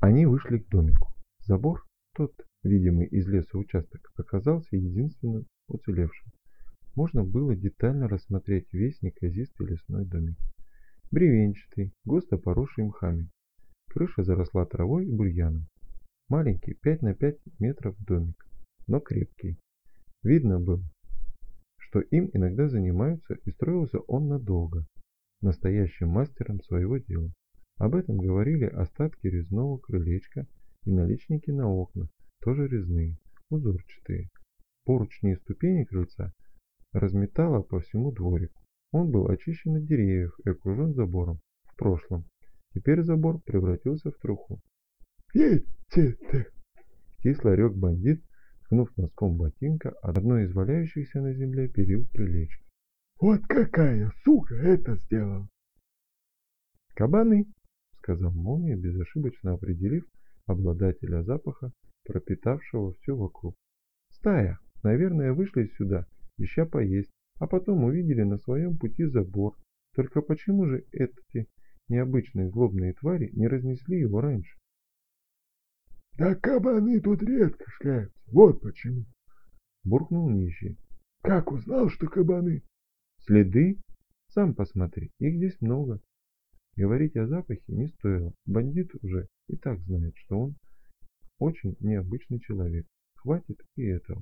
Они вышли к домику. Забор, тот, видимый из леса участок, оказался единственным уцелевшим. Можно было детально рассмотреть весь неказистый лесной домик. Бревенчатый, густо поросший мхами. Крыша заросла травой и бурьяном. Маленький 5 на 5 метров домик, но крепкий. Видно было, что им иногда занимаются, и строился он надолго, настоящим мастером своего дела. Об этом говорили остатки резного крылечка и наличники на окнах, тоже резные, узорчатые. Поручни и ступени крыльца разметало по всему дворику. Он был очищен от деревьев и окружен забором в прошлом. Теперь забор превратился в труху. Едьте ты! Кисло рёк бандит, ткнув носком ботинка одно из валяющихся на земле перил крылечка. Вот какая сука это сделала! «Кабаны!» — сказал Молния, безошибочно определив обладателя запаха, пропитавшего все вокруг. «Стая! Наверное, вышли сюда, ища поесть, а потом увидели на своем пути забор. Только почему же эти необычные злобные твари не разнесли его раньше?» Да кабаны тут редко шляются, вот почему. Буркнул нищий. Как узнал, что кабаны? «Следы? Сам посмотри, их здесь много». Говорить о запахе не стоило. Бандит уже и так знает, что он очень необычный человек. Хватит и этого.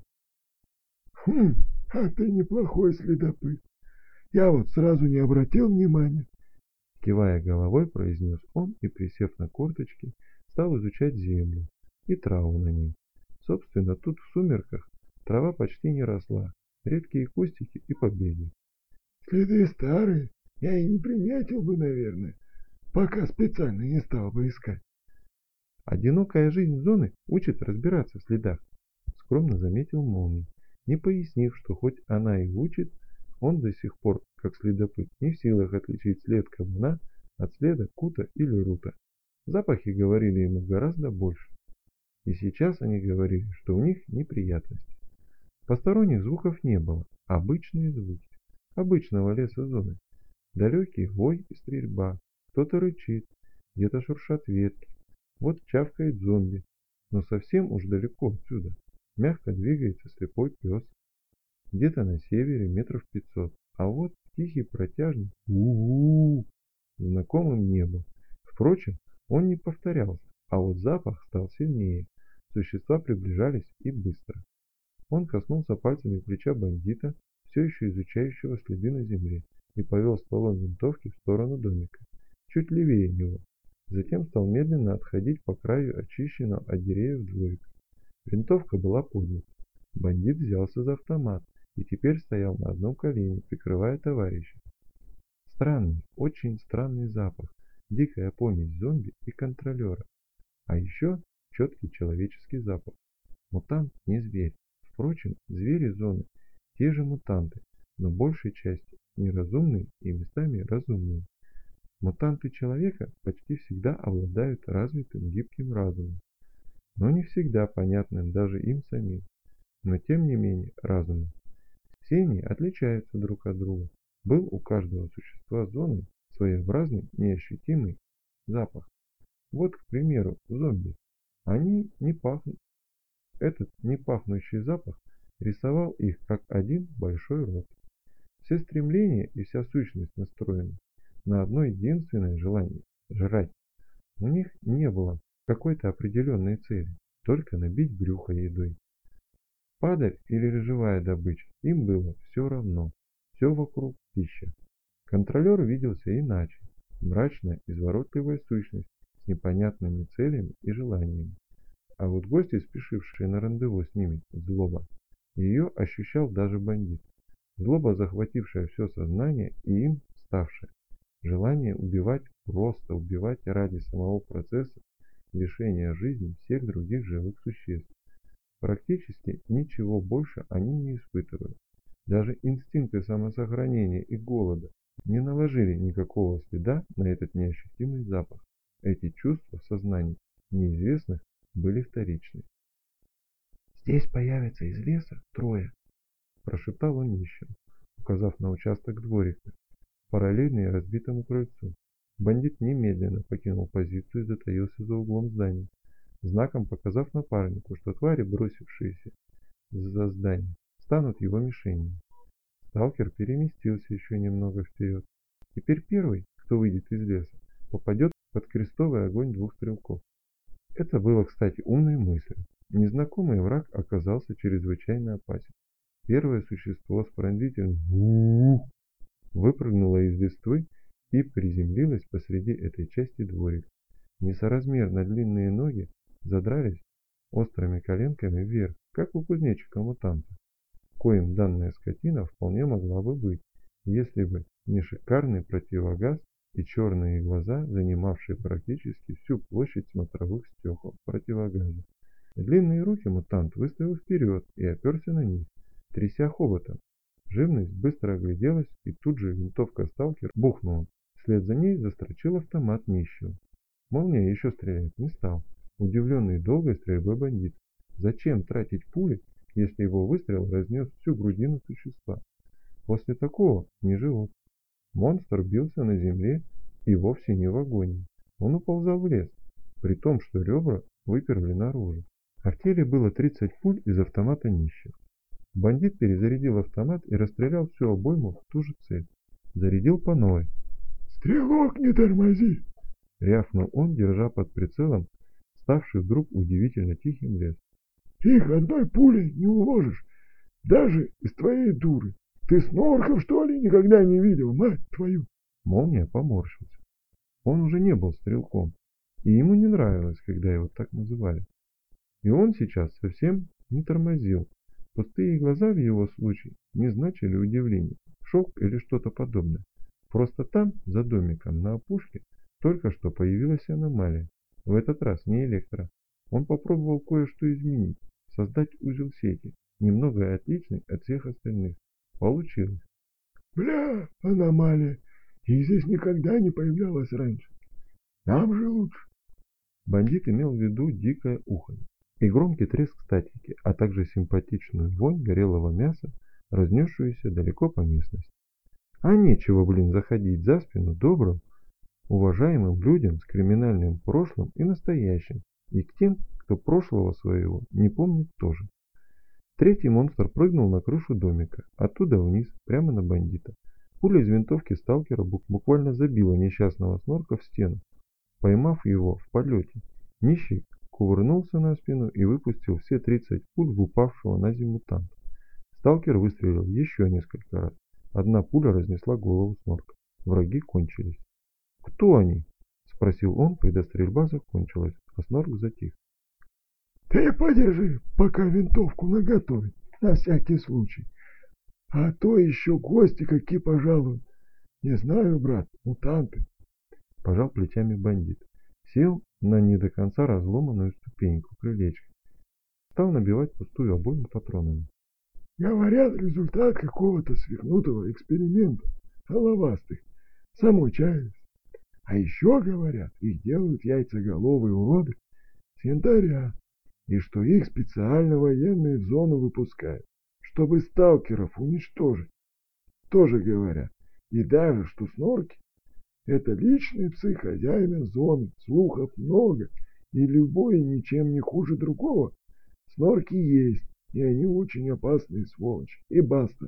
А ты неплохой следопыт. Я вот сразу не обратил внимания. Кивая головой, произнес он и, присев на корточки, стал изучать землю и траву на ней. Собственно, тут в сумерках трава почти не росла, редкие кустики и побеги. Следы старые, я и не приметил бы, наверное, пока специально не стал бы искать. Одинокая жизнь зоны учит разбираться в следах, скромно заметил Молний, не пояснив, что хоть она и учит, он до сих пор, как следопыт, не в силах отличить след кабана от следа кута или рута. Запахи говорили ему гораздо больше. И сейчас они говорили, что у них неприятности. Посторонних звуков не было, обычные звуки, обычного леса зоны. Далекий вой и стрельба, кто-то рычит, где-то шуршат ветки. Вот чавкает зомби, но совсем уж далеко отсюда. Мягко двигается слепой пес. Где-то на севере метров 500, а вот тихий протяжный у-у-у знакомым не был. Впрочем, он не повторялся, а вот запах стал сильнее. Существа приближались и быстро. Он коснулся пальцами плеча бандита, все еще изучающего следы на земле, и повел стволом винтовки в сторону домика, чуть левее него. Затем стал медленно отходить по краю очищенного от деревьев дворика. Винтовка была поднята. Бандит взялся за автомат и теперь стоял на одном колене, прикрывая товарища. Странный, очень странный запах, дикая помесь зомби и контролера. А еще четкий человеческий запах. Мутант не зверь. Впрочем, звери зоны те же мутанты, но большей частью неразумные и местами разумные. Мутанты человека почти всегда обладают развитым гибким разумом, но не всегда понятным даже им самим, но тем не менее разумом. Все они отличаются друг от друга. Был у каждого существа зоны своеобразный неощутимый запах. Вот, к примеру, зомби. Они не пахнут. Этот непахнущий запах рисовал их как один большой рот. Все стремления и вся сущность настроены на одно единственное желание – жрать. У них не было какой-то определенной цели, только набить брюхо едой. Падаль или живая добыча, им было все равно, все вокруг пища. Контролер виделся иначе, мрачная, изворотливая сущность с непонятными целями и желаниями. А вот гости, спешившие на рандеву с ними, злоба. Ее ощущал даже бандит. Злоба, захватившая все сознание и им ставшая. Желание убивать, просто убивать ради самого процесса лишения жизни всех других живых существ. Практически ничего больше они не испытывали. Даже инстинкты самосохранения и голода не наложили никакого следа на этот неощутимый запах. Эти чувства в сознании неизвестных были вторичны. «Здесь появятся из леса трое», – прошептал он нищему, указав на участок дворика, параллельный разбитому крыльцу. Бандит немедленно покинул позицию и затаился за углом здания, знаком показав напарнику, что твари, бросившиеся за здание, станут его мишенью. Сталкер переместился еще немного вперед. Теперь первый, кто выйдет из леса, попадет под крестовый огонь двух стрелков. Это было, кстати, умной мыслью. Незнакомый враг оказался чрезвычайно опасен. Первое существо с пронзительным «у-у-у» выпрыгнуло из листвы и приземлилось посреди этой части дворика. Несоразмерно длинные ноги задрались острыми коленками вверх, как у кузнечика-мутанта, коим данная скотина вполне могла бы быть, если бы не шикарный противогаз и черные глаза, занимавшие практически всю площадь смотровых стекол противогаза. Длинные руки мутант выставил вперед и оперся на них, тряся хоботом. Живность быстро огляделась, и тут же винтовка сталкер бухнула. Вслед за ней застрочил автомат нищего. Молния еще стрелять не стал, удивленный долгой стрельбой бандит. Зачем тратить пули, если его выстрел разнес всю грудину существа? После такого не живут. Монстр бился на земле и вовсе не в агонии. Он уползал в лес, при том, что ребра выперли наружу. А в теле было 30 пуль из автомата нищего. Бандит перезарядил автомат и расстрелял всю обойму в ту же цель. Зарядил по новой. «Стрелок, не тормози!» — рявкнул он, держа под прицелом ставший вдруг удивительно тихим лес. «Их одной пулей не уложишь, даже из твоей дуры. Ты снорков, что ли, никогда не видел, мать твою?» Молния поморщился. Он уже не был стрелком, и ему не нравилось, когда его так называли. И он сейчас совсем не тормозил. Пустые глаза в его случае не значили удивления, шок или что-то подобное. Просто там, за домиком на опушке, только что появилась аномалия. В этот раз не электро. Он попробовал кое-что изменить, создать узел сети, немного отличный от всех остальных. Получилось. «Бля, аномалия! И здесь никогда не появлялась раньше. Нам же лучше!» Бандит имел в виду дикое уханье и громкий треск статики, а также симпатичную вонь горелого мяса, разнесшуюся далеко по местности. А нечего, заходить за спину добрым, уважаемым людям с криминальным прошлым и настоящим, и к тем, кто прошлого своего не помнит тоже. Третий монстр прыгнул на крышу домика, оттуда вниз, прямо на бандита. Пуля из винтовки сталкера буквально забила несчастного снорка в стену, поймав его в полете. Нищий кувырнулся на спину и выпустил все 30 пуль в упавшего на землю мутанта. Сталкер выстрелил еще несколько раз. Одна пуля разнесла голову снорка. Враги кончились. «Кто они?» — спросил он, когда стрельба закончилась, а снорк затих. «Ты подержи, пока винтовку наготове, на всякий случай. А то еще гости какие пожалуют. Не знаю, брат, мутанты». Пожал плечами бандит. Сел на не до конца разломанную ступеньку крылечка. Стал набивать пустую обойму патронами. «Говорят, результат какого-то свихнутого эксперимента головастых, самой чаясь. А еще говорят, их делают яйцеголовые уроды с янтаря, и что их специально военные в зону выпускают, чтобы сталкеров уничтожить. Тоже говорят. И даже, что снорки — это личные псы хозяина зоны, слухов много, и любой ничем не хуже другого. Снорки есть, и они очень опасные сволочи. И баста».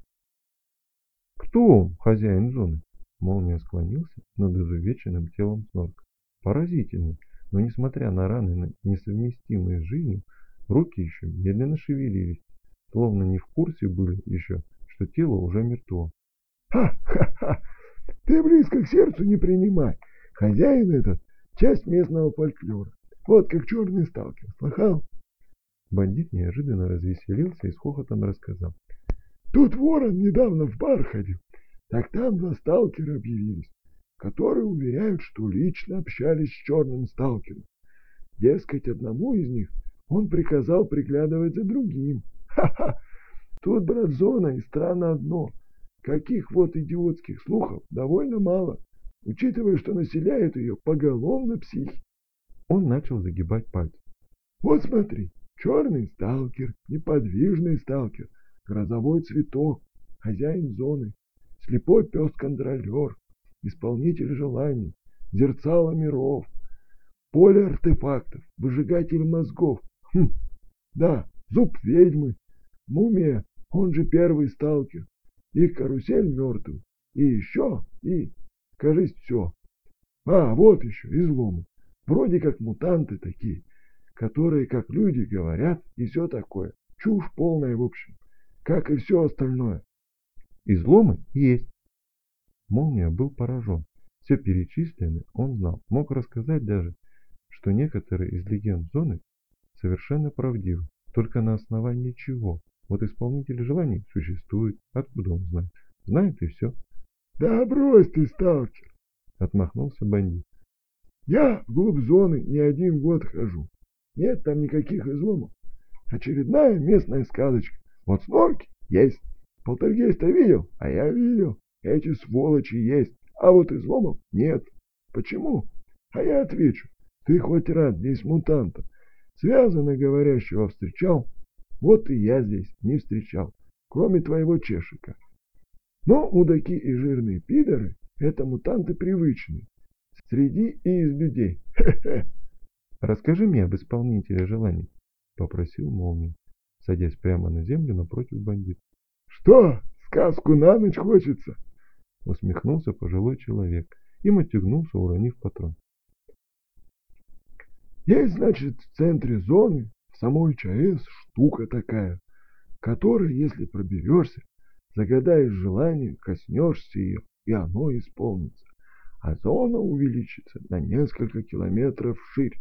«Кто он, хозяин зоны?» Молния склонился над изувеченным телом снорка. Поразительно, но несмотря на раны, несовместимые с жизнью, руки еще медленно шевелились, словно не в курсе были еще, что тело уже мертво. «Ха-ха-ха! Ты близко к сердцу не принимай. Хозяин этот — часть местного фольклора. Вот как черный сталкер. Слыхал?» Бандит неожиданно развеселился и с хохотом рассказал. «Тут ворон недавно в бар ходил. Так там два сталкера объявились, которые уверяют, что лично общались с черным сталкером. Дескать, одному из них он приказал приглядывать за другим. Ха-ха! Тут, брат, зона и странно одно. Каких вот идиотских слухов довольно мало, учитывая, что населяют ее поголовно психи. Он начал загибать пальцы. Вот смотри, черный сталкер, неподвижный сталкер, грозовой цветок, хозяин зоны, слепой пес-контролер, исполнитель желаний, зерцало миров, поле артефактов, выжигатель мозгов. Да, зуб ведьмы, мумия, он же первый сталкер, и карусель мертвых, и еще, и, кажись, все. А, вот еще, изломы. Вроде как мутанты такие, которые, как люди, говорят, и все такое. Чушь полная, в общем, как и все остальное. Изломы есть. Молния был поражен. Все перечисленное он знал, мог рассказать даже, что некоторые из легенд зоны совершенно правдивы. Только на основании чего? Вот исполнитель желаний существует. Откуда он знает? Знает и все. Да брось ты, сталкер. Отмахнулся бандит. Я вглубь зоны не один год хожу. Нет там никаких изломов. Очередная местная сказочка. Вот снорки есть. Полтергейста видел? А я видел. Эти сволочи есть. А вот изломов нет. Почему? А я отвечу. Ты хоть раз здесь мутанта, связано говорящего, встречал? Вот и я здесь не встречал. Кроме твоего чешика. Но мудаки и жирные пидоры — это мутанты привычные. Среди и из людей. Хе-хе. Расскажи мне об исполнителе желаний, попросил Молния, садясь прямо на землю напротив бандита. Что, сказку на ночь хочется? Усмехнулся пожилой человек и мотягнулся, уронив патрон. Есть, значит, в центре зоны, в самой ЧАЭС, штука такая, которой, если проберешься, загадаешь желание, коснешься ее, и оно исполнится. А зона увеличится на несколько километров вширь.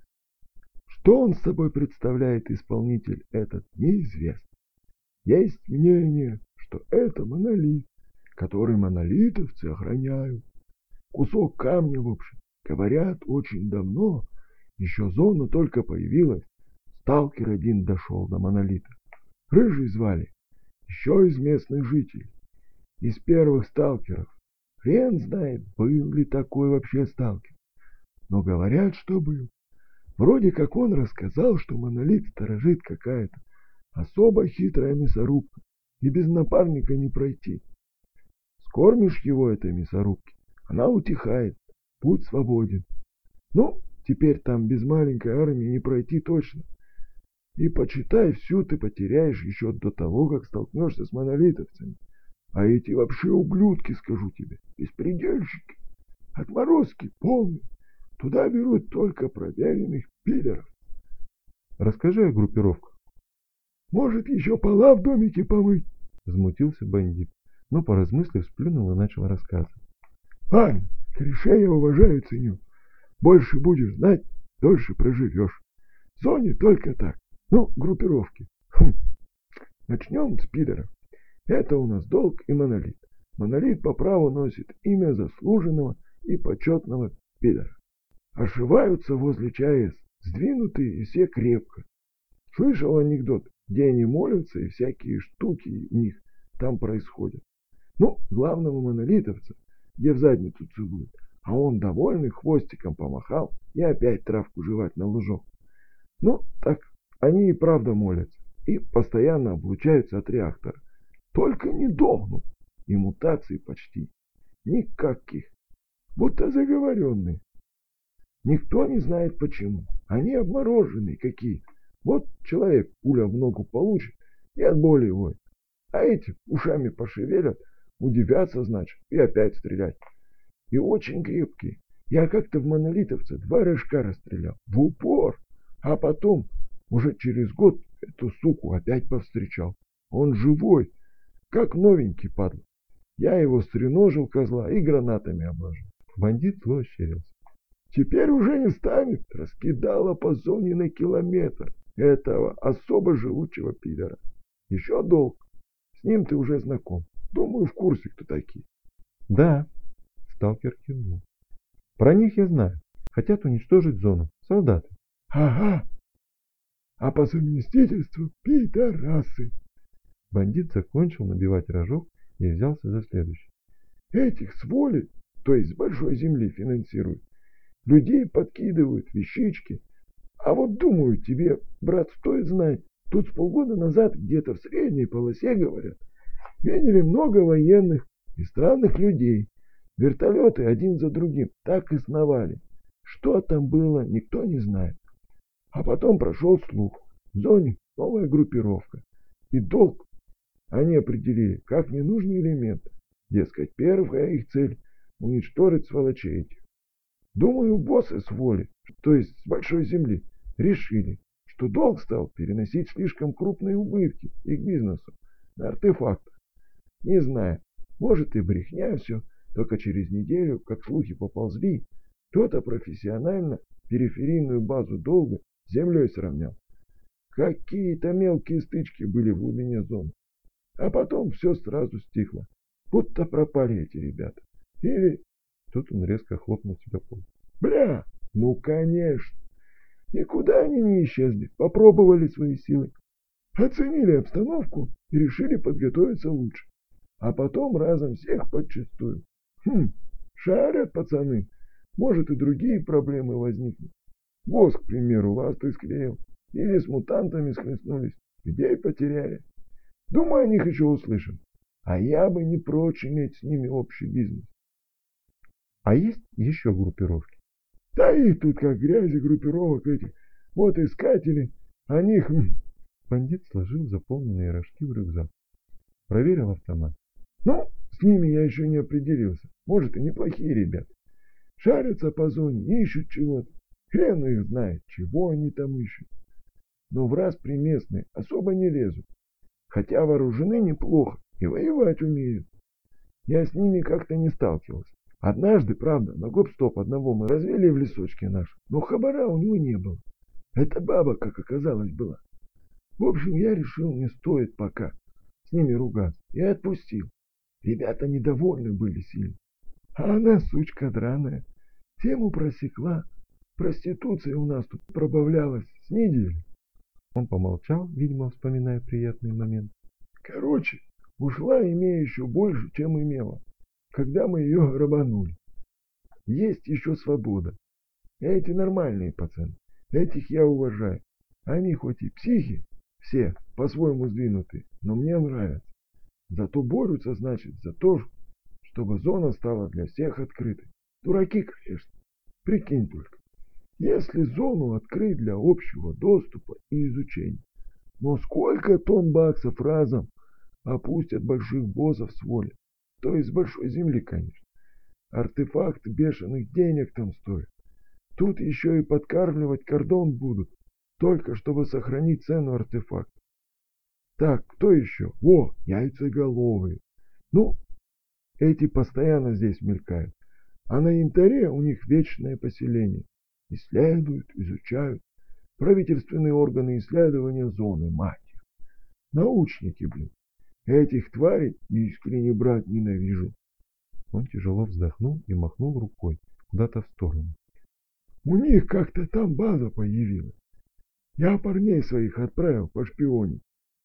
Что он собой представляет, исполнитель этот, неизвестно. Есть мнение, что это монолит, который монолитовцы охраняют. Кусок камня, в общем. Говорят, очень давно, еще зона только появилась, сталкер один дошел до монолита. Рыжий звали, еще из местных жителей, из первых сталкеров. Хрен знает, был ли такой вообще сталкер. Но говорят, что был. Вроде как он рассказал, что монолит сторожит какая-то особо хитрая мясорубка, и без напарника не пройти. Скормишь его этой мясорубке, она утихает, путь свободен. Ну, теперь там без маленькой армии не пройти точно. И почитай, всю ты потеряешь еще до того, как столкнешься с монолитовцами. А эти вообще ублюдки, скажу тебе, беспредельщики, отморозки полные. Туда берут только проверенных пидоров. Расскажи о группировках. Может, еще пола в домике помыть? Взмутился бандит, но, поразмыслив, сплюнул и начал рассказывать. Ладно, корешей я уважаю и ценю. Больше будешь знать, дольше проживешь. В зоне только так. Ну, группировки. Начнем с пидоров. Это у нас долг и монолит. Монолит по праву носит имя заслуженного и почетного пидора. Ошиваются возле ЧАЭС, сдвинутые и все крепко. Слышал анекдот, где они молятся и всякие штуки у них там происходят. Ну, главного монолитовца, где в задницу целуют, а он довольный хвостиком помахал и опять травку жевать на лужок. Ну, так они и правда молятся и постоянно облучаются от реактора. Только не дохнут, и мутаций почти никаких, будто заговоренные. Никто не знает почему. Они обмороженные какие. Вот человек пуля в ногу получит и от боли воет. А эти ушами пошевелят, удивятся, значит, и опять стрелять. И очень крепкие. Я как-то в монолитовца 2 рожка расстрелял. В упор. А потом, уже через год, эту суку опять повстречал. Он живой, как новенький, падла. Я его стреножил, козла, и гранатами обложил. Бандит зло ощерился. Теперь уже не станет. Раскидала по зоне на километр этого особо живучего пидора. Еще долг. С ним ты уже знаком. Думаю, в курсе, кто такие. Да, сталкер кивнул. Про них я знаю. Хотят уничтожить зону. Солдаты. Ага. А по совместительству пидорасы. Бандит закончил набивать рожок и взялся за следующий. Этих с воли, то есть с большой земли финансируют. Людей подкидывают, вещички. А вот думаю, тебе, брат, стоит знать. Тут с полгода назад где-то в средней полосе, говорят, видели много военных и странных людей. Вертолеты один за другим так и сновали. Что там было, никто не знает. А потом прошел слух. В зоне новая группировка. И долг они определили как ненужный элемент. Дескать, первая их цель — уничтожить сволочей этих. Думаю, боссы с воли, то есть с большой земли, решили, что долг стал переносить слишком крупные убытки их бизнесу на артефактах. Не знаю, может и брехня все, только через неделю, как слухи поползли, кто-то профессионально периферийную базу долга с землей сравнял. Какие-то мелкие стычки были в глубине зоны. А потом все сразу стихло. Будто пропали эти ребята. Или... Тут он резко хлопнул себя по лбу. Бля, ну конечно. Никуда они не исчезли. Попробовали свои силы. Оценили обстановку и решили подготовиться лучше. А потом разом всех подчистую. Шарят пацаны. Может и другие проблемы возникнут. Босс, к примеру, ласты склеил. Или с мутантами схлестнулись. Людей потеряли. Думаю, о них еще услышим. А я бы не прочь иметь с ними общий бизнес. А есть еще группировки? Да и тут как грязи группировок этих. Вот искатели. О них... Бандит сложил заполненные рожки в рюкзак. Проверил автомат. Ну, с ними я еще не определился. Может, и неплохие ребята. Шарятся по зоне, ищут чего-то. Хрен их знает, чего они там ищут. Но в распри местные особо не лезут. Хотя вооружены неплохо и воевать умеют. Я с ними как-то не сталкивался. Однажды, правда, на гоп-стоп одного мы развели в лесочке наш, но хабара у него не было. Это баба, как оказалось, была. В общем, я решил, не стоит пока с ними ругаться, и отпустил. Ребята недовольны были сильно. А она, сучка драная, тему просекла. Проституция у нас тут пробавлялась с недели. Он помолчал, видимо, вспоминая приятный момент. Короче, ушла, имея еще больше, чем имела, когда мы ее рабанули. Есть еще свобода. Эти нормальные пацаны. Этих я уважаю. Они хоть и психи, все по-своему сдвинутые, но мне нравятся. Зато борются, значит, за то, чтобы зона стала для всех открытой. Дураки, конечно. Прикинь только. Если зону открыть для общего доступа и изучения, но сколько тонн баксов разом опустят больших боссов с воли, то есть с большой земли, конечно. Артефакты бешеных денег там стоят. Тут еще и подкармливать кордон будут, только чтобы сохранить цену артефакта. Так, кто еще? О, яйцеголовые. Ну, эти постоянно здесь мелькают. А на янтаре у них вечное поселение. Исследуют, изучают. Правительственные органы исследования зоны, мать их. Научники, блин. Этих тварей искренне брать ненавижу. Он тяжело вздохнул и махнул рукой куда-то в сторону. У них как-то там база появилась. Я парней своих отправил по шпионе.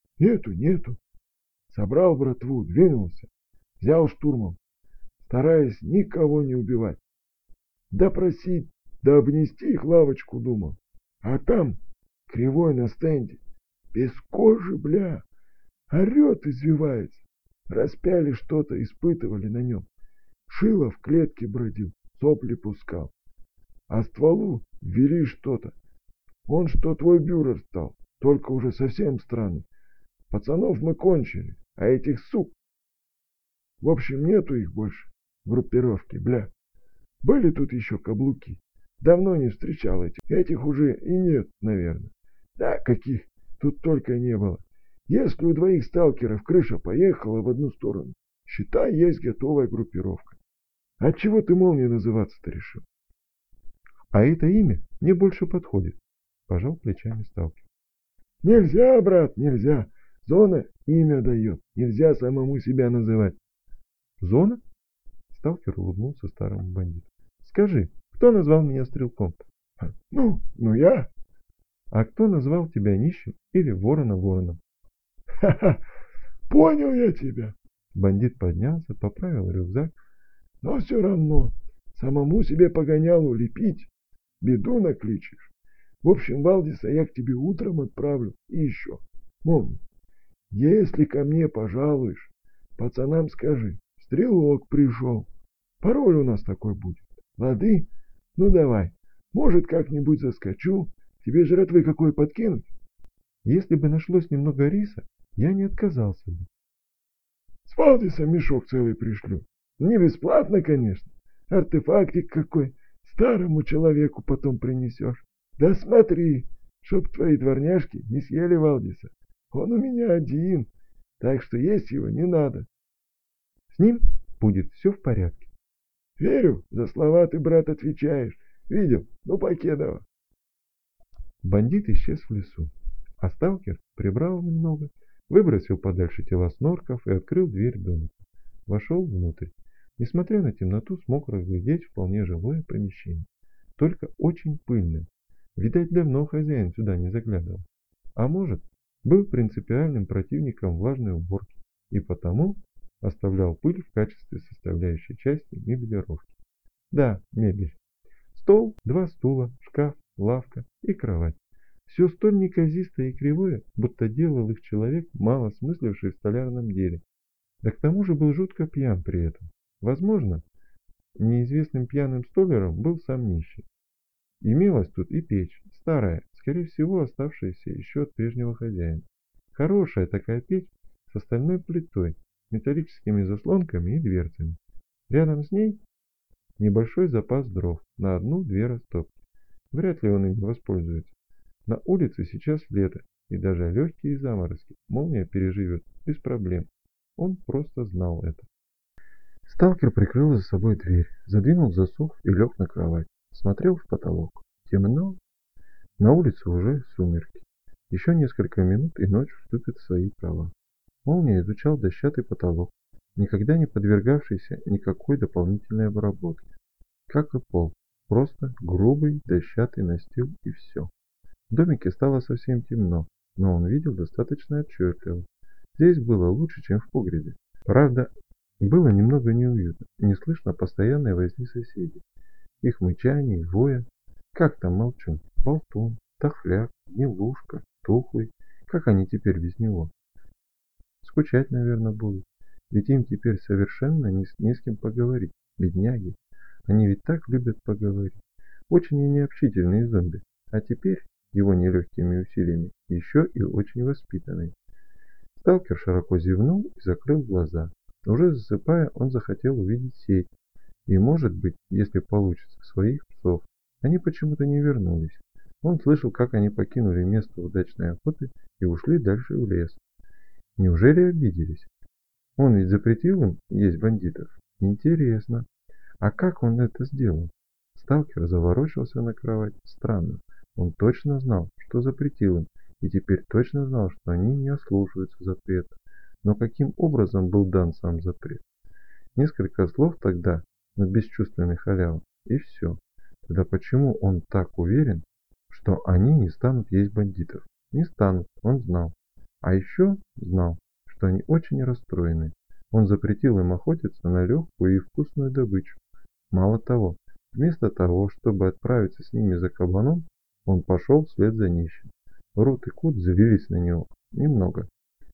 Нету. Собрал братву, двинулся. Взял штурмом, стараясь никого не убивать. Допросить, да обнести их лавочку думал. А там, кривой на стенде, без кожи, бля, орет, извивается. Распяли что-то, испытывали на нем. Шило в клетке бродил, сопли пускал. А стволу ввели что-то. Он что твой бюрер стал, только уже совсем странный. Пацанов мы кончили, а этих сук... В общем, нету их больше, группировки, бля. Были тут еще каблуки. Давно не встречал этих. Этих уже и нет, наверное. Да, каких тут только не было. Если у двоих сталкеров крыша поехала в одну сторону, считай, есть готовая группировка. Отчего ты молнией называться-то решил? А это имя мне больше подходит, пожал плечами сталкер. Нельзя, брат, нельзя. Зона имя дает. Нельзя самому себя называть. Зона? Сталкер улыбнулся старому бандиту. Скажи, кто назвал меня стрелком? Ну я. А кто назвал тебя нищим или вороном? Ха-ха, понял я тебя. Бандит поднялся, поправил рюкзак. Но все равно, самому себе погонялу лепить, беду накличешь. В общем, Валдиса я к тебе утром отправлю. И еще, помни, если ко мне пожалуешь, пацанам скажи, стрелок пришел. Пароль у нас такой будет. Лады? Ну давай. Может, как-нибудь заскочу. Тебе жратвы какой подкинуть? Если бы нашлось немного риса, я не отказался бы. С Валдиса мешок целый пришлю. Не бесплатно, конечно. Артефактик какой. Старому человеку потом принесешь. Да смотри, чтоб твои дворняжки не съели Валдиса. Он у меня один, так что есть его не надо. С ним будет все в порядке. Верю, за слова ты, брат, отвечаешь. Видел, ну покедово. Бандит исчез в лесу, а сталкер прибрал немного, выбросил подальше тела снорков и открыл дверь домика. Вошел внутрь. Несмотря на темноту, смог разглядеть вполне жилое помещение. Только очень пыльное. Видать, давно хозяин сюда не заглядывал. А может, был принципиальным противником влажной уборки и потому оставлял пыль в качестве составляющей части меблировки. Да, мебель. Стол, два стула, шкаф, лавка и кровать. Все столь неказистое и кривое, будто делал их человек, мало смысливший в столярном деле. Да к тому же был жутко пьян при этом. Возможно, неизвестным пьяным столяром был сам нищий. Имелась тут и печь, старая, скорее всего оставшаяся еще от прежнего хозяина. Хорошая такая печь с остальной плитой, металлическими заслонками и дверцами. Рядом с ней небольшой запас дров на одну-две растопки. Вряд ли он ими воспользуется. На улице сейчас лето, и даже легкие заморозки молния переживет без проблем. Он просто знал это. Сталкер прикрыл за собой дверь, задвинул засов и лег на кровать. Смотрел в потолок. Темно. На улице уже сумерки. Еще несколько минут, и ночь вступит в свои права. Молния изучал дощатый потолок, никогда не подвергавшийся никакой дополнительной обработке. Как и пол. Просто грубый дощатый настил и все. В домике стало совсем темно, но он видел достаточно отчетливо. Здесь было лучше, чем в погребе. Правда, было немного неуютно, не слышно постоянной возни соседей. Их мычаний, воя. Как там молчун? Болтун, тахляк, гнилушка, тухлый. Как они теперь без него? Скучать, наверное, будут. Ведь им теперь совершенно не с кем поговорить. Бедняги. Они ведь так любят поговорить. Очень и необщительные зомби. А теперь, его нелегкими усилиями, еще и очень воспитанный. Сталкер широко зевнул и закрыл глаза. Уже засыпая, он захотел увидеть сеть. И, может быть, если получится, своих псов. Они почему-то не вернулись. Он слышал, как они покинули место удачной охоты и ушли дальше в лес. Неужели обиделись? Он ведь запретил им есть бандитов. Интересно. А как он это сделал? Сталкер заворочился на кровать. Странно. Он точно знал, что запретил им, и теперь точно знал, что они не ослушаются запрета. Но каким образом был дан сам запрет? Несколько слов тогда на бесчувственный халява, и все. Тогда почему он так уверен, что они не станут есть бандитов? Не станут, он знал. А еще знал, что они очень расстроены. Он запретил им охотиться на легкую и вкусную добычу. Мало того, вместо того, чтобы отправиться с ними за кабаном, он пошел вслед за нищим. Рут и Кут злились на него. Немного.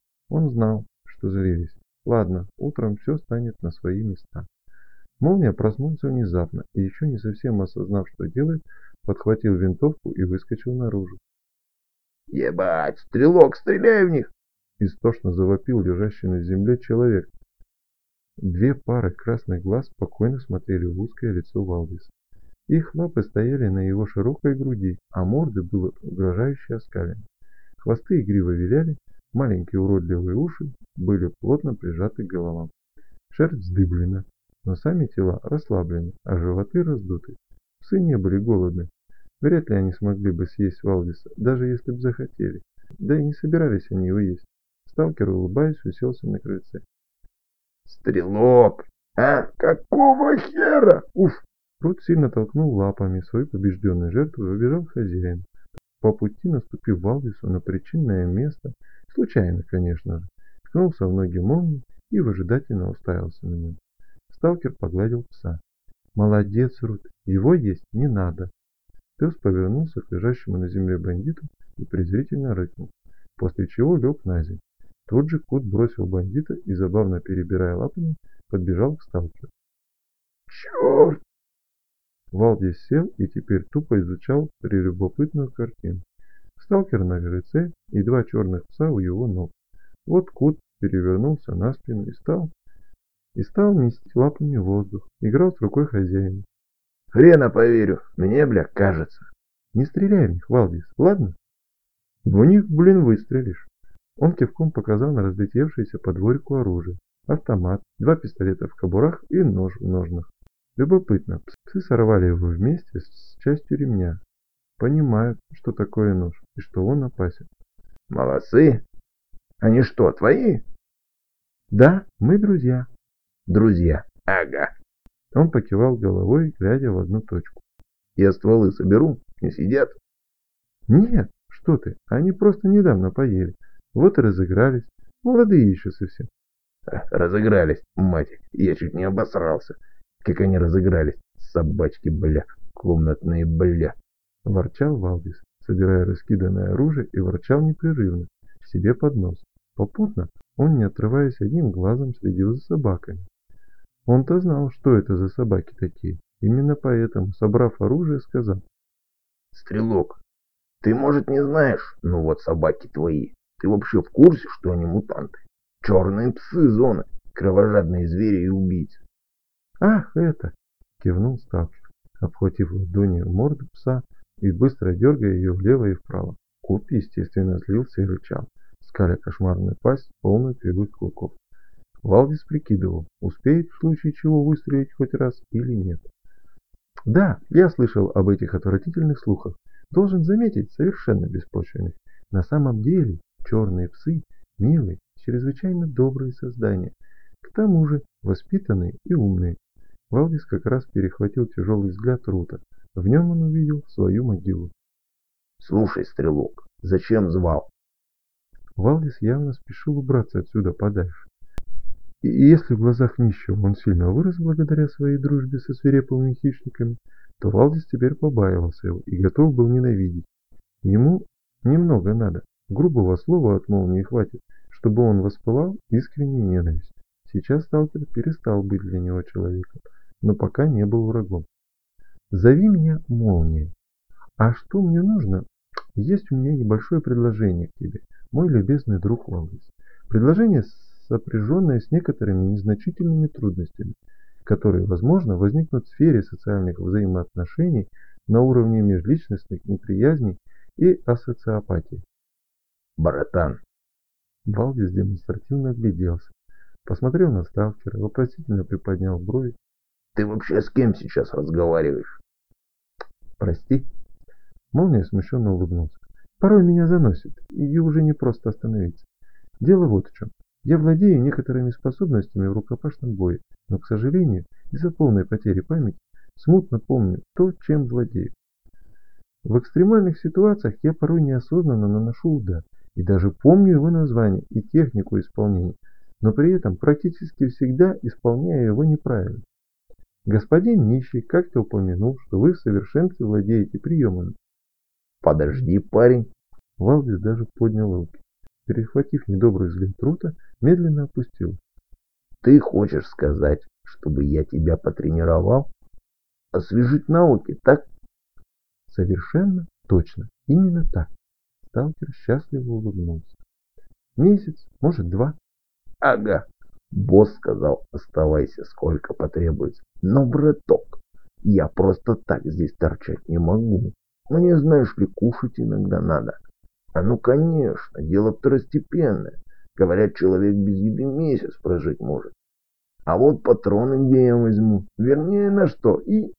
Он знал, что злились. Ладно, утром все станет на свои места. Молния проснулся внезапно и, еще не совсем осознав, что делает, подхватил винтовку и выскочил наружу. «Ебать, стрелок, стреляй в них!» Истошно завопил лежащий на земле человек. Две пары красных глаз спокойно смотрели в узкое лицо Валдиса. Их лапы стояли на его широкой груди, а морды были угрожающе оскалены. Хвосты игриво виляли, маленькие уродливые уши были плотно прижаты к головам. Шерсть вздыблена, но сами тела расслаблены, а животы раздуты. Псы не были голодны. Вряд ли они смогли бы съесть Валдиса, даже если бы захотели. Да и не собирались они его есть. Сталкер, улыбаясь, уселся на крыльце. «Стрелок! А? Какого хера? Уф!» Рут сильно толкнул лапами свою побежденную жертву и убежал к хозяину, по пути наступив Валдису на причинное место, случайно, конечно же, ткнулся в ноги молнии и выжидательно уставился на него. Сталкер погладил пса. «Молодец, Рут, его есть не надо». Пес повернулся к лежащему на земле бандиту и презрительно рыкнул, после чего лег на землю. Тут же Кут бросил бандита и, забавно перебирая лапами, подбежал к сталкеру. Черт! Валдис сел и теперь тупо изучал прелюбопытную картину. Сталкер на крыльце и два черных пса у его ног. Вот кот перевернулся на спину и стал месить лапами воздух, играл с рукой хозяина. Хрена поверю, мне, бля, кажется. Не стреляй в них, Валдис, ладно? В них, блин, выстрелишь. Он кивком показал на разлетевшееся по дворику оружие. Автомат, два пистолета в кобурах и нож в ножнах. Любопытно, псы сорвали его вместе с частью ремня. Понимают, что такое нож и что он опасен. Молодцы. Они что, твои? Да, мы друзья. Друзья. Ага. Он покивал головой, глядя в одну точку. Я стволы соберу, не сидят. Нет, что ты, они просто недавно поели. Вот и разыгрались. Молодые еще совсем. Разыгрались, мать, я чуть не обосрался. Как они разыгрались, собачки, бля, комнатные, бля. Ворчал Валдис, собирая раскиданное оружие, и ворчал непрерывно, себе под нос. Попутно он, не отрываясь одним глазом, следил за собаками. Он-то знал, что это за собаки такие. Именно поэтому, собрав оружие, сказал: Стрелок, ты, может, не знаешь, но вот собаки твои. Ты вообще в курсе, что они мутанты? Черные псы зоны, кровожадные звери и убийцы. «Ах, это!» — кивнул сталкер, обхватив ладонью морду пса и быстро дергая ее влево и вправо. Кот, естественно, злился и рычал, скаля кошмарную пасть, полную кривых клыков. Валдис прикидывал, успеет в случае чего выстрелить хоть раз или нет. Да, я слышал об этих отвратительных слухах. Должен заметить, совершенно беспочвенных. На самом деле, черные псы – милые, чрезвычайно добрые создания. К тому же, воспитанные и умные. Валдис как раз перехватил тяжелый взгляд Рута. В нем он увидел свою могилу. Слушай, стрелок, зачем звал? Валдис явно спешил убраться отсюда подальше. И если в глазах нищего он сильно вырос благодаря своей дружбе со свирепыми хищниками, то Валдис теперь побаивался его и готов был ненавидеть. Ему немного надо, грубого слова от молнии хватит, чтобы он воспылал искренней ненавистью. Сейчас сталкер перестал быть для него человеком, но пока не был врагом. «Зови меня Молния. А что мне нужно? Есть у меня небольшое предложение к тебе, мой любезный друг Валдис. Предложение, сопряженное с некоторыми незначительными трудностями, которые, возможно, возникнут в сфере социальных взаимоотношений на уровне межличностных неприязней и асоциопатии». Братан. Валдис демонстративно огляделся, посмотрел на сталкера, вопросительно приподнял брови. Ты вообще с кем сейчас разговариваешь? Прости. Молния смущенно улыбнулся. Порой меня заносит, и уже не просто остановиться. Дело вот в чем. Я владею некоторыми способностями в рукопашном бою, но, к сожалению, из-за полной потери памяти смутно помню то, чем владею. В экстремальных ситуациях я порой неосознанно наношу удар, и даже помню его название и технику исполнения, но при этом практически всегда исполняю его неправильно. Господин нищий как-то упомянул, что вы в совершенстве владеете приемами. Подожди, парень. Валдис даже поднял руки. Перехватив недобрый взгляд Рута, медленно опустил. Ты хочешь сказать, чтобы я тебя потренировал? Освежить навыки, так? Совершенно точно. Именно так. Сталкер счастливо улыбнулся. Месяц, может, два. Ага. Босс сказал, оставайся сколько потребуется. Но, браток, я просто так здесь торчать не могу. Мне, знаешь ли, кушать иногда надо. А ну, конечно, дело второстепенное. Говорят, человек без еды месяц прожить может. А вот патроны где я возьму? Вернее, на что? И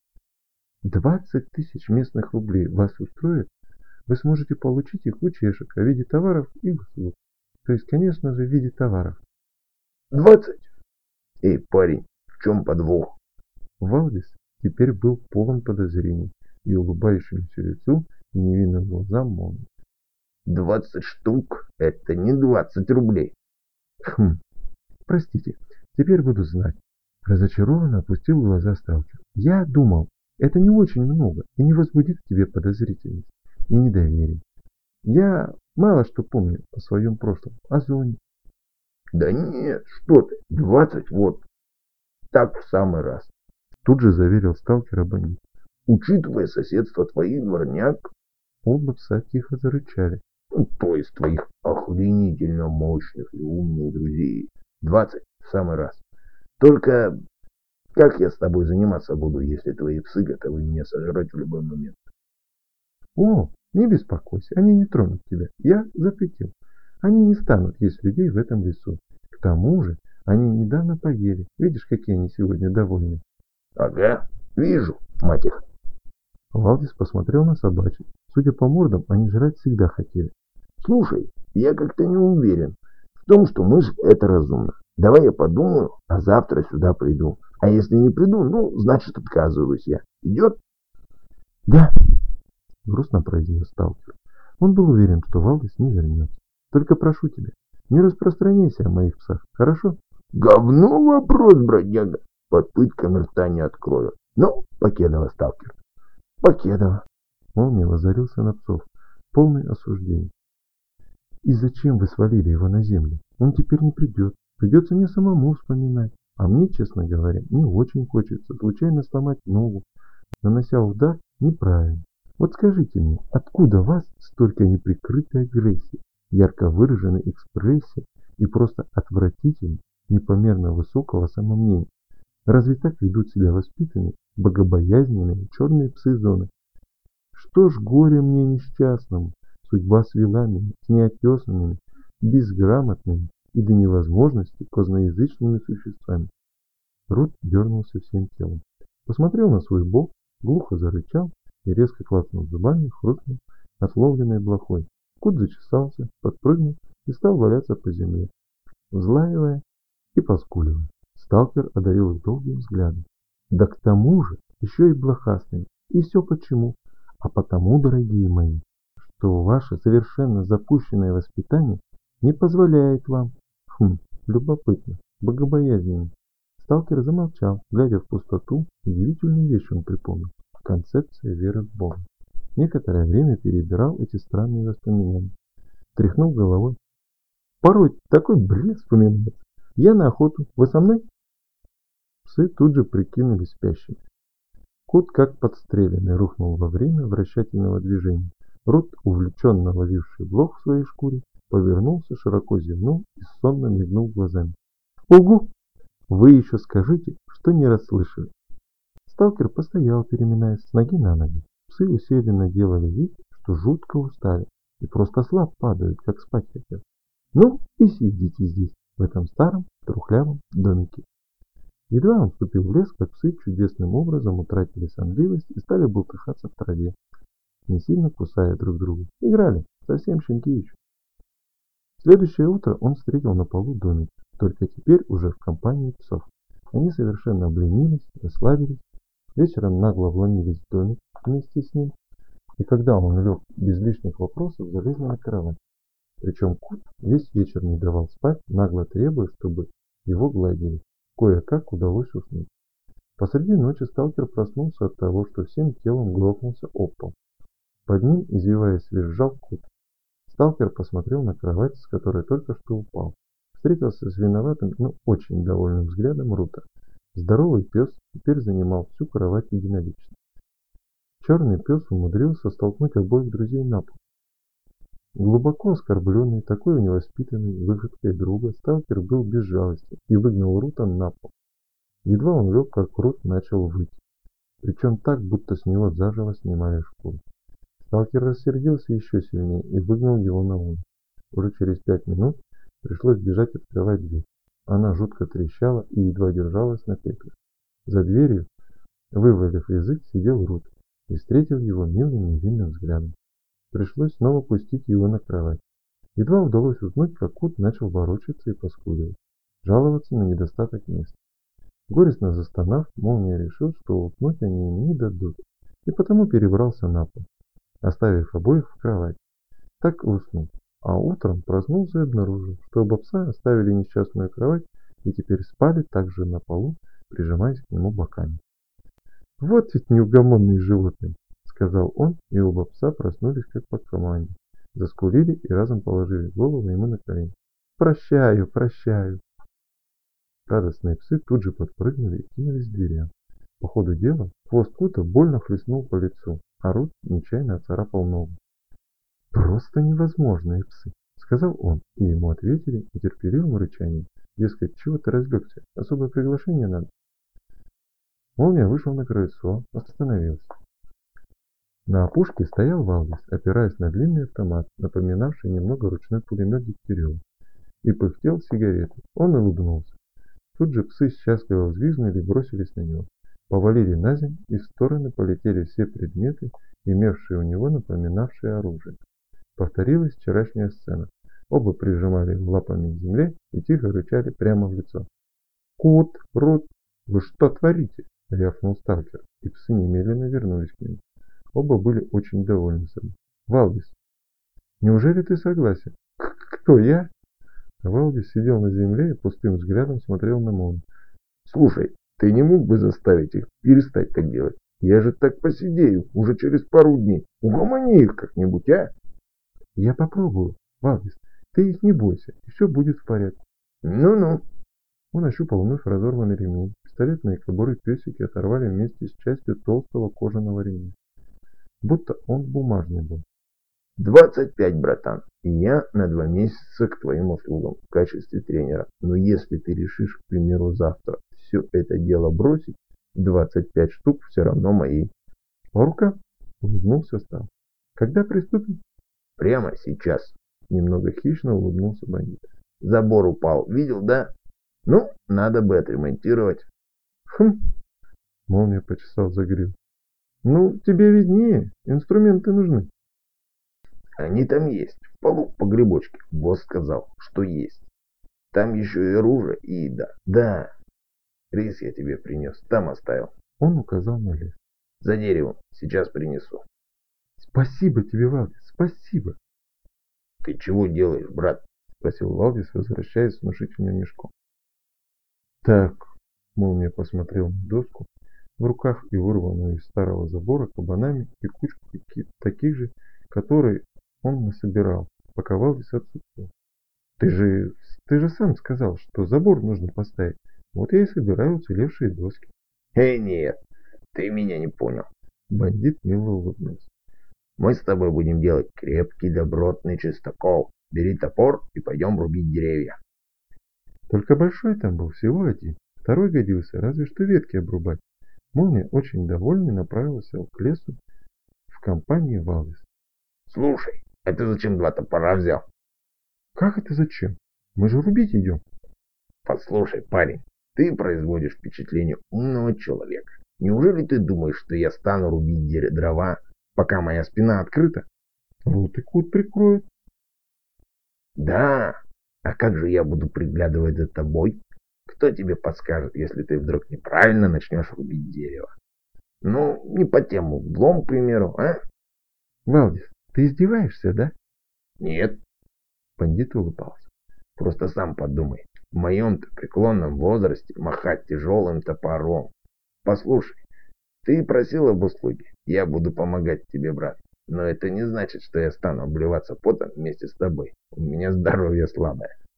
20 тысяч местных рублей вас устроит? Вы сможете получить их у чешек в виде товаров и услуг. То есть, конечно же, в виде товаров. 20? Эй, парень, в чем подвох? Валдис теперь был полон подозрений и улыбающемуся лицу и невинным глазам Молнии. 20 штук – это не 20 рублей. Простите, теперь буду знать. Разочарованно опустил глаза сталкер. Я думал, это не очень много и не возбудит к тебе подозрительность и недоверие. Я мало что помню о своем прошлом, о зоне. Да нет, что ты, 20 вот. Так в самый раз. Тут же заверил сталкера бандит. Учитывая соседство твоих дворняк, Оба пса тихо зарычали. то есть твоих охренительно мощных и умных друзей, 20 в самый раз. Только как я с тобой заниматься буду, если твои псы готовы меня сожрать в любой момент? О, не беспокойся, они не тронут тебя. Я запретил. Они не станут есть людей в этом лесу. К тому же, они недавно поели. Видишь, какие они сегодня довольны. Ага, вижу, мать их. Валдис посмотрел на собачек. Судя по мордам, они жрать всегда хотели. Слушай, я как-то не уверен в том, что мышь это разумно. Давай я подумаю, а завтра сюда приду. А если не приду, ну, значит отказываюсь я. Идет? Да, грустно произнес сталкер. Он был уверен, что Валдис не вернется. Только прошу тебя, не распространяйся о моих псах, хорошо? Говно вопрос, бродяга. Под пытками рта не открою. Ну, покедово, сталкер. Покедово. Молния воззрился на псов, полный осуждения. И зачем вы свалили его на землю? Он теперь не придет. Придется мне самому вспоминать. А мне, честно говоря, не очень хочется случайно сломать ногу, нанося удар неправильно. Вот скажите мне, откуда у вас столько неприкрытой агрессии, ярко выраженной экспрессии и просто отвратительно, непомерно высокого самомнения? Разве так ведут себя воспитанные, богобоязненные черные псы зоны? Что ж горе мне несчастному, судьба свела меня с неотесанными, безграмотными и до невозможности козноязычными существами. Рут дернулся всем телом, посмотрел на свой бок, глухо зарычал и резко клацнув зубами, хрустнул отловленной блохой. Кот зачесался, подпрыгнул и стал валяться по земле, взлаивая и поскуливая. Сталкер одарил их долгим взглядом. Да к тому же еще и блохастыми. И все почему? А потому, дорогие мои, что ваше совершенно запущенное воспитание не позволяет вам. Любопытно, богобоязненно. Сталкер замолчал, глядя в пустоту. Удивительную вещь он припомнил. Концепция веры в Бога. Некоторое время перебирал эти странные воспоминания. Тряхнул головой. Порой такой бред вспоминается. Я на охоту. Вы со мной? Псы тут же прикинулись спящими. Кот, как подстреленный, рухнул во время вращательного движения. Рут, увлеченно ловивший блох в своей шкуре, повернулся, широко зевнул и сонно мигнул глазами. «Угу! Вы еще скажите, что не расслышали!» Сталкер постоял, переминаясь с ноги на ноги. Псы усиленно делали вид, что жутко устали и просто слаб падают, как спать хотят. Ну и сидите здесь, в этом старом трухлявом домике. Едва он вступил в лес, как псы чудесным образом утратили сонливость и стали бултыхаться в траве, не сильно кусая друг друга. Играли, совсем щенки еще. Следующее утро он встретил на полу домик, только теперь уже в компании псов. Они совершенно обленились, расслабились, вечером нагло вломились в домик вместе с ним, и когда он лег без лишних вопросов, залезли на кровать. Причем кот весь вечер не давал спать, нагло требуя, чтобы его гладили. Кое-как удалось уснуть. Посреди ночи сталкер проснулся от того, что всем телом грохнулся об пол. Под ним, извиваясь, визжал кот. Сталкер посмотрел на кровать, с которой только что упал. Встретился с виноватым, но очень довольным взглядом Рута. Здоровый пес теперь занимал всю кровать единолично. Черный пес умудрился столкнуть обоих друзей на пол. Глубоко оскорбленный такой невоспитанной выходкой друга, сталкер был безжалостен и выгнал Рута на пол. Едва он лег, как Рут начал выть. Причем так, будто с него заживо снимали шкуру. Сталкер рассердился еще сильнее и выгнал его на улицу. Уже через 5 минут пришлось бежать открывать дверь. Она жутко трещала и едва держалась на петлях. За дверью, вывалив язык, сидел Рут и встретил его милым невинным взглядом. Пришлось снова пустить его на кровать. Едва удалось уснуть, как кот начал ворочаться и поскуливать, жаловаться на недостаток места. Горестно застонав, Молния решил, что уснуть они ему не дадут, и потому перебрался на пол, оставив обоих в кровати. Так и уснул. А утром проснулся и обнаружил, что оба пса оставили несчастную кровать и теперь спали также на полу, прижимаясь к нему боками. «Вот ведь неугомонные животные!» — сказал он, и оба пса проснулись как по команде, заскулили и разом положили голову ему на колени. «Прощаю, прощаю!» Радостные псы тут же подпрыгнули и кинулись к дверям. По ходу дела хвост Кута больно хлестнул по лицу, а Рут нечаянно оцарапал ногу. «Просто невозможные псы», — сказал он, и ему ответили нетерпеливым рычанием. Дескать, чего ты разлегся? Особое приглашение надо. Молния вышел на крыльцо, остановился. На опушке стоял Валдис, опираясь на длинный автомат, напоминавший немного ручной пулемет Дегтярева, и пыхтел сигареты. Он улыбнулся. Тут же псы счастливо взвизгнули и бросились на него. Повалили на землю, и в стороны полетели все предметы, имевшие у него напоминавшие оружие. Повторилась вчерашняя сцена. Оба прижимали лапами к земле и тихо рычали прямо в лицо. «Кут, Рут, вы что творите?» — рявкнул сталкер, и псы немедленно вернулись к нему. Оба были очень довольны собой. «Валдис, неужели ты согласен?» «Кто, я?» Валдис сидел на земле и пустым взглядом смотрел на Молнию. Слушай, ты не мог бы заставить их перестать так делать? Я же так посидею уже через пару дней. Угомони их как-нибудь, а? «Я попробую, Валдис, ты их не бойся, и все будет в порядке». Ну-ну. Он ощупал вновь разорванный ремень. Пистолетные кобуры песики оторвали вместе с частью толстого кожаного ремня. Будто он бумажный был. 25, братан. И я на 2 месяца к твоим услугам в качестве тренера. Но если ты решишь, к примеру, завтра все это дело бросить, 25 штук все равно мои. «Рука?» — улыбнулся Стал. «Когда приступим?» Прямо сейчас. Немного хищно улыбнулся бандит. Забор упал. Видел, да? Ну, надо бы отремонтировать. «Хм!» — Молния почесал загривок. «Ну, тебе виднее. Инструменты нужны». Они там есть. В полу по грибочке. Босс сказал, что есть. Там еще и оружие, и еда. Да. Рис я тебе принес. Там оставил. Он указал на лес. За деревом. Сейчас принесу. «Спасибо тебе, Валдис, спасибо!» Ты чего делаешь, брат? Спросил Валдис, возвращаясь с внушительным мешком. «Так», — Молния посмотрел на доску, в руках и вырванную из старого забора кабанами и кучку таких же, которые он насобирал, пока Валдис отсутствовал. Ты же сам сказал, что забор нужно поставить. Вот я и собираю уцелевшие доски». Нет, ты меня не понял. Бандит мило улыбнулся. Мы с тобой будем делать крепкий, добротный чистокол. Бери топор и пойдем рубить деревья. Только большой там был всего один. Второй годился, разве что ветки обрубать. Молния, очень довольный, направился к лесу в компании Валдис. Слушай, а ты зачем 2 топора взял? «Как это зачем? Мы же рубить идем». Послушай, парень, ты производишь впечатление умного человека. Неужели ты думаешь, что я стану рубить дрова, пока моя спина открыта? Рут и Кут прикроют. Да, а как же я буду приглядывать за тобой? Кто тебе подскажет, если ты вдруг неправильно начнешь рубить дерево? Ну, не по тем углом, к примеру, а? Валдис, ты издеваешься, да? Нет, Бандит улыбался. просто сам подумай. В моем-то преклонном возрасте махать тяжелым топором. Послушай, ты просил об услуге. Я буду помогать тебе, брат. Но это не значит, что я стану обливаться потом вместе с тобой. У меня здоровье слабое.